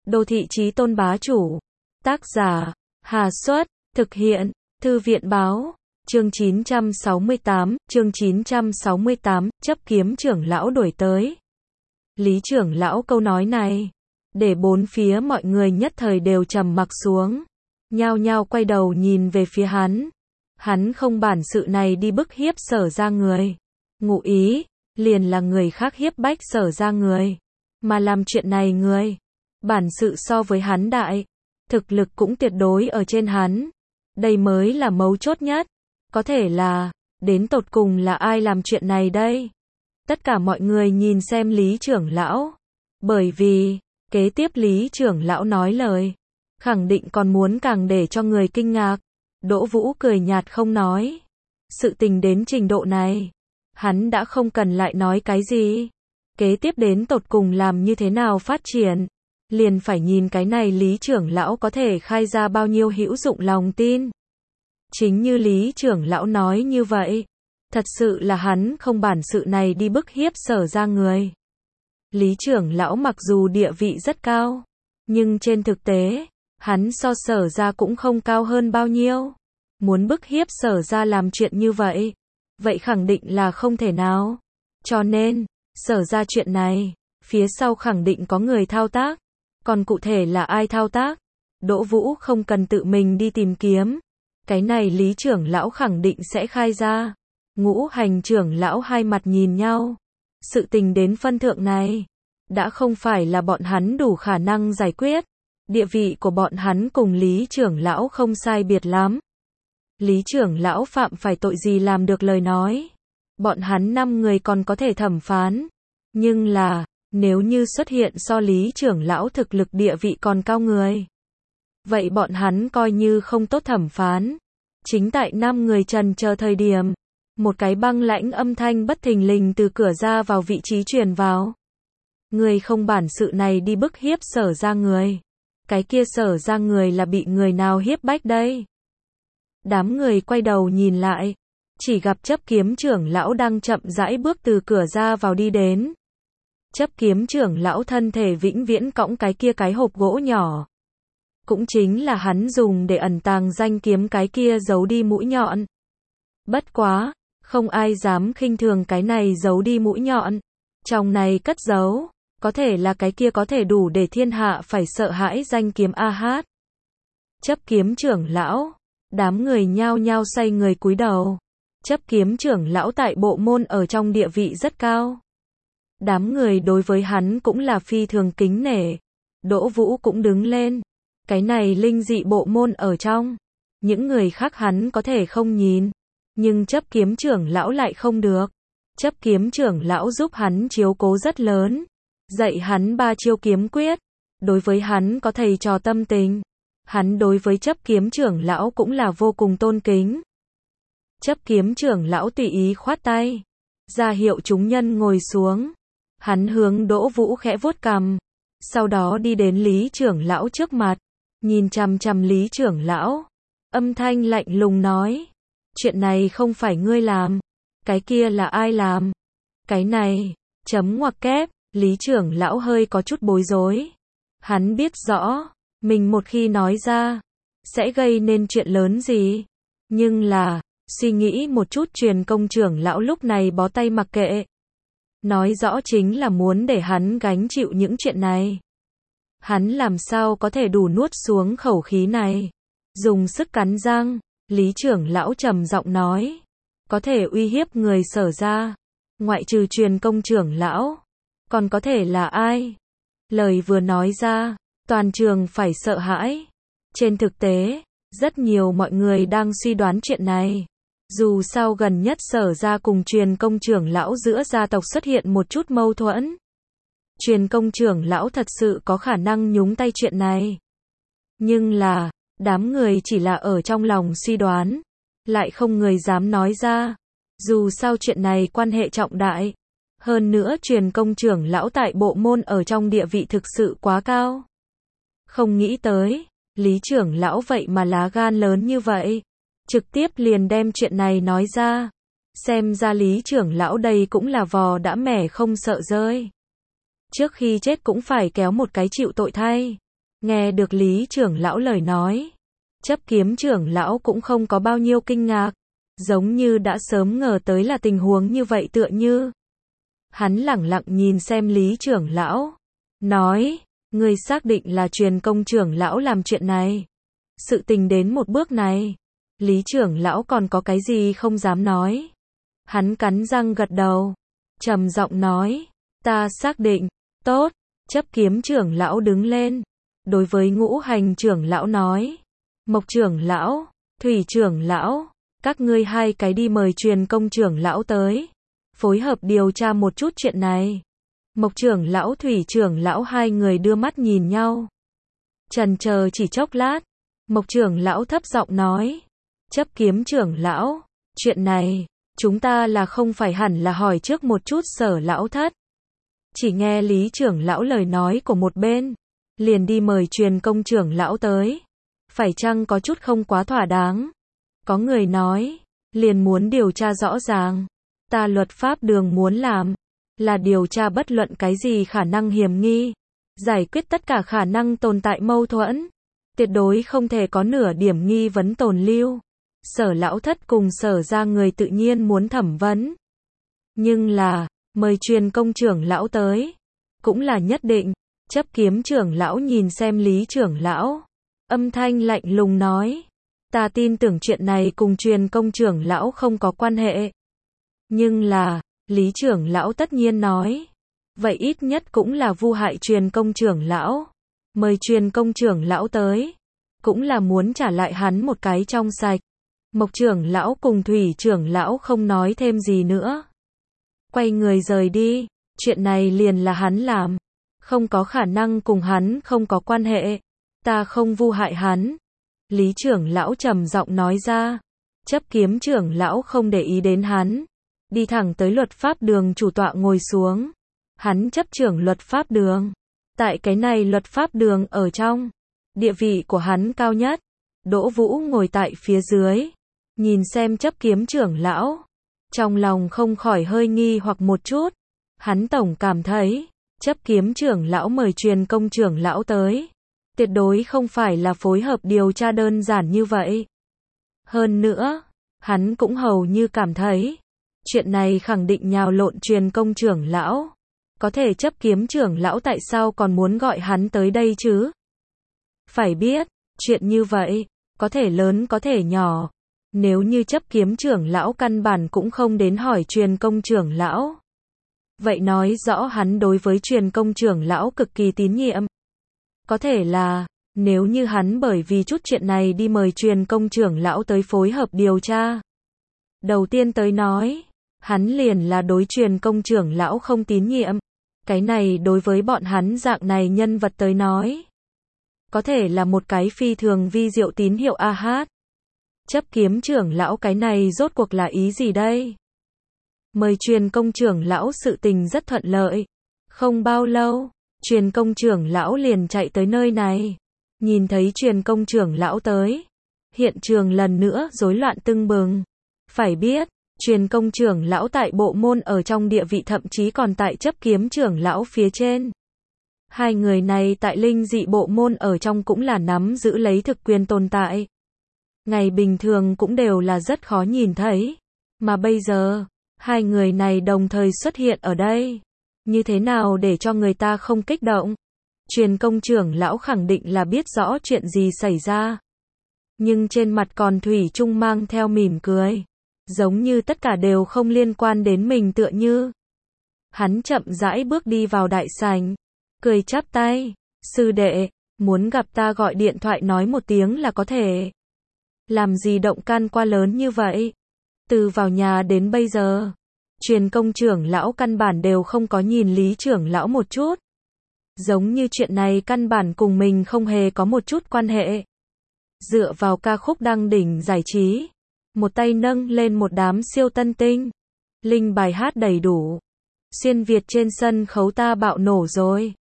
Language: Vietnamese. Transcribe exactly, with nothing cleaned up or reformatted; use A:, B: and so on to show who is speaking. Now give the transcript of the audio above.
A: Đô thị chí tôn bá chủ. Tác giả, Hà Xuất, thực hiện, Thư viện báo. Chương chín trăm sáu mươi tám, chương chín trăm sáu mươi tám, chấp kiếm trưởng lão đuổi tới. Lý trưởng lão câu nói này, để bốn phía mọi người nhất thời đều trầm mặc xuống, nhao nhao quay đầu nhìn về phía hắn. Hắn không bản sự này đi bức hiếp Sở ra người. Ngụ ý, liền là người khác hiếp bách Sở ra người. Mà làm chuyện này người, bản sự so với hắn đại, thực lực cũng tuyệt đối ở trên hắn. Đây mới là mấu chốt nhất. Có thể là, đến tột cùng là ai làm chuyện này đây? Tất cả mọi người nhìn xem Lý trưởng lão. Bởi vì, kế tiếp Lý trưởng lão nói lời, khẳng định còn muốn càng để cho người kinh ngạc. Đỗ Vũ cười nhạt không nói. Sự tình đến trình độ này, hắn đã không cần lại nói cái gì. Kế tiếp đến tột cùng làm như thế nào phát triển, liền phải nhìn cái này Lý trưởng lão có thể khai ra bao nhiêu hữu dụng lòng tin. Chính như Lý trưởng lão nói như vậy, thật sự là hắn không bản sự này đi bức hiếp Sở ra người. Lý trưởng lão mặc dù địa vị rất cao, nhưng trên thực tế, hắn so Sở ra cũng không cao hơn bao nhiêu. Muốn bức hiếp Sở ra làm chuyện như vậy, vậy khẳng định là không thể nào. Cho nên, Sở ra chuyện này, phía sau khẳng định có người thao tác. Còn cụ thể là ai thao tác, Đỗ Vũ không cần tự mình đi tìm kiếm. Cái này Lý trưởng lão khẳng định sẽ khai ra. Ngũ hành trưởng lão hai mặt nhìn nhau. Sự tình đến phân thượng này, đã không phải là bọn hắn đủ khả năng giải quyết. Địa vị của bọn hắn cùng Lý trưởng lão không sai biệt lắm. Lý trưởng lão phạm phải tội gì làm được lời nói. Bọn hắn năm người còn có thể thẩm phán. Nhưng là, nếu như xuất hiện so Lý trưởng lão thực lực địa vị còn cao người, vậy bọn hắn coi như không tốt thẩm phán. Chính tại năm người trần chờ thời điểm, một cái băng lãnh âm thanh bất thình lình từ cửa ra vào vị trí truyền vào. Người không bản sự này đi bức hiếp Sở ra người. Cái kia Sở ra người là bị người nào hiếp bách đây? Đám người quay đầu nhìn lại, chỉ gặp chấp kiếm trưởng lão đang chậm rãi bước từ cửa ra vào đi đến. Chấp kiếm trưởng lão thân thể vĩnh viễn cõng cái kia cái hộp gỗ nhỏ. Cũng chính là hắn dùng để ẩn tàng danh kiếm cái kia giấu đi mũi nhọn. Bất quá, không ai dám khinh thường cái này giấu đi mũi nhọn. Trong này cất giấu, có thể là cái kia có thể đủ để thiên hạ phải sợ hãi danh kiếm A Hát. Chấp kiếm trưởng lão, đám người nhao nhao xoay người cúi đầu. Chấp kiếm trưởng lão tại bộ môn ở trong địa vị rất cao. Đám người đối với hắn cũng là phi thường kính nể. Đỗ Vũ cũng đứng lên. Cái này linh dị bộ môn ở trong, những người khác hắn có thể không nhìn, nhưng chấp kiếm trưởng lão lại không được. Chấp kiếm trưởng lão giúp hắn chiếu cố rất lớn, dạy hắn ba chiêu kiếm quyết. Đối với hắn có thầy trò tâm tình, hắn đối với chấp kiếm trưởng lão cũng là vô cùng tôn kính. Chấp kiếm trưởng lão tùy ý khoát tay, ra hiệu chúng nhân ngồi xuống. Hắn hướng Đỗ Vũ khẽ vuốt cằm, sau đó đi đến Lý trưởng lão trước mặt, nhìn chằm chằm Lý trưởng lão, âm thanh lạnh lùng nói: chuyện này không phải ngươi làm, cái kia là ai làm? Cái này, chấm ngoặc kép. Lý trưởng lão hơi có chút bối rối. Hắn biết rõ, mình một khi nói ra, sẽ gây nên chuyện lớn gì. Nhưng là, suy nghĩ một chút truyền công trưởng lão lúc này bó tay mặc kệ. Nói rõ chính là muốn để hắn gánh chịu những chuyện này. Hắn làm sao có thể đủ nuốt xuống khẩu khí này. Dùng sức cắn răng, Lý trưởng lão trầm giọng nói: có thể uy hiếp người Sở ra, ngoại trừ truyền công trưởng lão, còn có thể là ai? Lời vừa nói ra, toàn trường phải sợ hãi. Trên thực tế, rất nhiều mọi người đang suy đoán chuyện này. Dù sao gần nhất Sở ra cùng truyền công trưởng lão giữa gia tộc xuất hiện một chút mâu thuẫn. Truyền công trưởng lão thật sự có khả năng nhúng tay chuyện này. Nhưng là, đám người chỉ là ở trong lòng suy đoán, lại không người dám nói ra. Dù sao chuyện này quan hệ trọng đại. Hơn nữa truyền công trưởng lão tại bộ môn ở trong địa vị thực sự quá cao. Không nghĩ tới, Lý trưởng lão vậy mà lá gan lớn như vậy. Trực tiếp liền đem chuyện này nói ra. Xem ra Lý trưởng lão đây cũng là vò đã mẻ không sợ rơi. Trước khi chết cũng phải kéo một cái chịu tội thay. Nghe được Lý trưởng lão lời nói, chấp kiếm trưởng lão cũng không có bao nhiêu kinh ngạc, giống như đã sớm ngờ tới là tình huống như vậy tựa như. Hắn lẳng lặng nhìn xem Lý trưởng lão, nói, ngươi xác định là truyền công trưởng lão làm chuyện này. Sự tình đến một bước này, Lý trưởng lão còn có cái gì không dám nói. Hắn cắn răng gật đầu, trầm giọng nói, ta xác định, tốt, chấp kiếm trưởng lão đứng lên, đối với ngũ hành trưởng lão nói, Mộc trưởng lão, Thủy trưởng lão, các ngươi hai cái đi mời truyền công trưởng lão tới, phối hợp điều tra một chút chuyện này. Mộc trưởng lão Thủy trưởng lão hai người đưa mắt nhìn nhau. Chần chờ chỉ chốc lát, Mộc trưởng lão thấp giọng nói, chấp kiếm trưởng lão, chuyện này, chúng ta là không phải hẳn là hỏi trước một chút Sở lão thất. Chỉ nghe Lý trưởng lão lời nói của một bên, liền đi mời truyền công trưởng lão tới. Phải chăng có chút không quá thỏa đáng? Có người nói, liền muốn điều tra rõ ràng. Ta luật pháp đường muốn làm, là điều tra bất luận cái gì khả năng hiểm nghi, giải quyết tất cả khả năng tồn tại mâu thuẫn. Tuyệt đối không thể có nửa điểm nghi vấn tồn lưu. Sở lão thất cùng Sở ra người tự nhiên muốn thẩm vấn. Nhưng là, mời truyền công trưởng lão tới, cũng là nhất định. Chấp kiếm trưởng lão nhìn xem Lý trưởng lão, âm thanh lạnh lùng nói, ta tin tưởng chuyện này cùng truyền công trưởng lão không có quan hệ. Nhưng là, Lý trưởng lão tất nhiên nói, vậy ít nhất cũng là vu hại truyền công trưởng lão. Mời truyền công trưởng lão tới, cũng là muốn trả lại hắn một cái trong sạch. Mộc trưởng lão cùng Thủy trưởng lão không nói thêm gì nữa. Quay người rời đi, chuyện này liền là hắn làm. Không có khả năng cùng hắn không có quan hệ. Ta không vu hại hắn. Lý trưởng lão trầm giọng nói ra. Chấp kiếm trưởng lão không để ý đến hắn. Đi thẳng tới luật pháp đường chủ tọa ngồi xuống. Hắn chấp trưởng luật pháp đường. Tại cái này luật pháp đường ở trong, địa vị của hắn cao nhất. Đỗ Vũ ngồi tại phía dưới, nhìn xem chấp kiếm trưởng lão, trong lòng không khỏi hơi nghi hoặc một chút. Hắn tổng cảm thấy, chấp kiếm trưởng lão mời truyền công trưởng lão tới, tuyệt đối không phải là phối hợp điều tra đơn giản như vậy. Hơn nữa, hắn cũng hầu như cảm thấy, chuyện này khẳng định nhào lộn truyền công trưởng lão. Có thể chấp kiếm trưởng lão tại sao còn muốn gọi hắn tới đây chứ? Phải biết, chuyện như vậy, có thể lớn có thể nhỏ. Nếu như chấp kiếm trưởng lão căn bản cũng không đến hỏi truyền công trưởng lão. Vậy nói rõ hắn đối với truyền công trưởng lão cực kỳ tín nhiệm. Có thể là, nếu như hắn bởi vì chút chuyện này đi mời truyền công trưởng lão tới phối hợp điều tra. Đầu tiên tới nói, hắn liền là đối truyền công trưởng lão không tín nhiệm. Cái này đối với bọn hắn dạng này nhân vật tới nói, có thể là một cái phi thường vi diệu tín hiệu a hát. Chấp kiếm trưởng lão cái này rốt cuộc là ý gì đây? Mời truyền công trưởng lão sự tình rất thuận lợi. Không bao lâu, truyền công trưởng lão liền chạy tới nơi này. Nhìn thấy truyền công trưởng lão tới, hiện trường lần nữa rối loạn tưng bừng. Phải biết, truyền công trưởng lão tại bộ môn ở trong địa vị thậm chí còn tại chấp kiếm trưởng lão phía trên. Hai người này tại linh dị bộ môn ở trong cũng là nắm giữ lấy thực quyền tồn tại. Ngày bình thường cũng đều là rất khó nhìn thấy. Mà bây giờ, hai người này đồng thời xuất hiện ở đây. Như thế nào để cho người ta không kích động? Truyền công trưởng lão khẳng định là biết rõ chuyện gì xảy ra. Nhưng trên mặt còn thủy chung mang theo mỉm cười. Giống như tất cả đều không liên quan đến mình tựa như. Hắn chậm rãi bước đi vào đại sảnh, cười chắp tay, sư đệ, muốn gặp ta gọi điện thoại nói một tiếng là có thể. Làm gì động can qua lớn như vậy? Từ vào nhà đến bây giờ, truyền công trưởng lão căn bản đều không có nhìn Lý trưởng lão một chút. Giống như chuyện này căn bản cùng mình không hề có một chút quan hệ. Dựa vào ca khúc đăng đỉnh giải trí, một tay nâng lên một đám siêu tân tinh. Linh bài hát đầy đủ. Xuyên Việt trên sân khấu ta bạo nổ rồi.